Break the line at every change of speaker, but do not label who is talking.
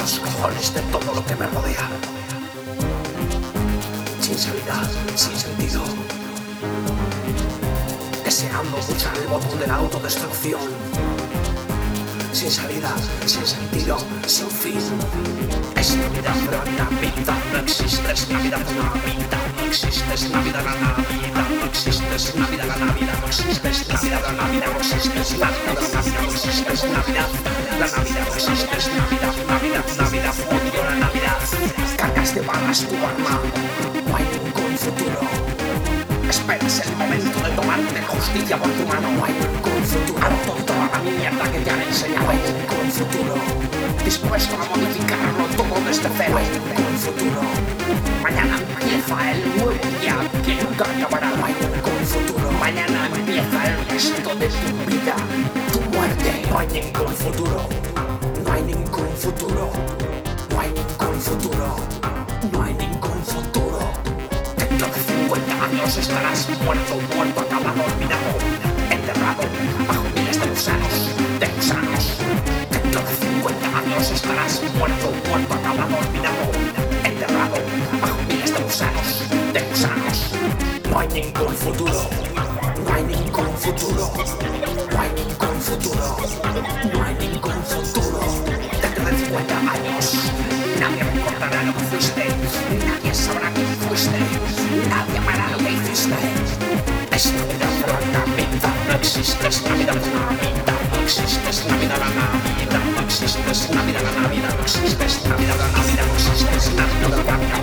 los cojones de todo lo que me rodea. Sin salida, sin sentido. Deseando pulsar el botón de la autodestrucción. Sin salida, sin sentido, sin fin. Es Navidad, pero Navidad no existe. Es Navidad, Navidad no existe. Es Navidad, Navidad no existe. Es Navidad, Navidad no existe. Es Navidad, Navidad no existe. Es Navidad, Navidad no existe. Es Navidad, la Navidad no existe. Es Navidad, Navidad, Navidad, odio la Navidad. Cargas de balas tu arma, no hay ningún futuro. Esperas el momento de tomarte justicia por tu mano. No hay ningún futuro. Harto toda la mierda que te han enseñado. No hay ningún futuro. Dispuesto a modificarlo todo desde cero. No hay ningún futuro. Mañana empieza el nuevo día que nunca acabará. No hay ningún futuro. Mañana empieza el resto de tu vida, tu muerte. No hay ningún futuro. No hay ningún futuro. No hay ningún futuro. No hay ningún futuro. Dentro de 50 años estarás muerto, muerto, acabado, olvidado, enterrado bajo miles de gusanos, de gusanos. Dentro de 50 años estarás muerto, muerto, acabado, olvidado, enterrado bajo miles de gusanos, de gusanos. No hay ningún futuro. No hay ningún futuro. No hay ningún futuro. No hay ningún futuro. Dentro de 50 años nadie recordará lo que fuiste. Nadie sabrá quién fuiste. Nadie amará lo que hiciste. Es Navidad, pero Navidad no existe. Es Navidad, Navidad no existe. Es Navidad, Navidad no existe. Es Navidad, Navidad no existe. Es Navidad, Navidad no existe. Es Navidad, Navidad